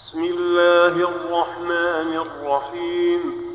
بسم الله الرحمن الرحيم.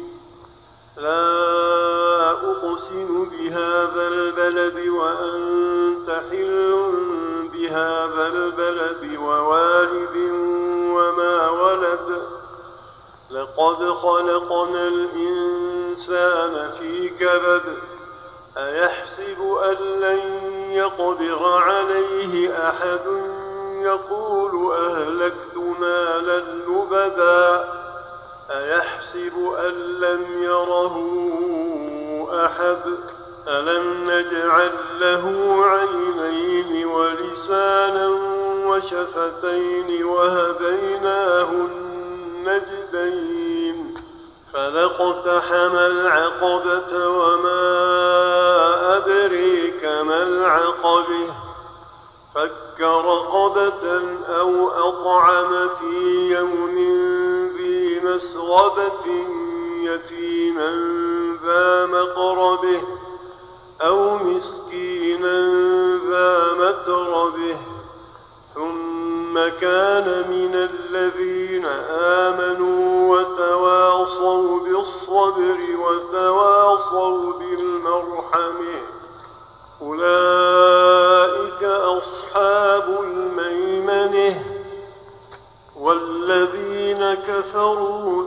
لا أقسم بهذا البلد وأنت حل بهذا البلد ووالد وما ولد. لقد خلقنا الإنسان في كبد. أيحسب أن لن يقدر عليه أحد يقول أهلكت مالا لبدا. أيحسب أن لم يره أحد. ألم نجعل له عينين ولسانا وشفتين وهديناه النجدين. فلاقتحم العقبة وما أدريك ما العقبة. فك رقبة أو أطعم في يوم ذي مسغبة يتيما ذا مقربه أو مسكينا ذا متربه. ثم كان من الذين آمنوا وتواصوا بالصبر وتواصوا بالمرحمة. أولئك أصحاب الميمنة. والذين كفروا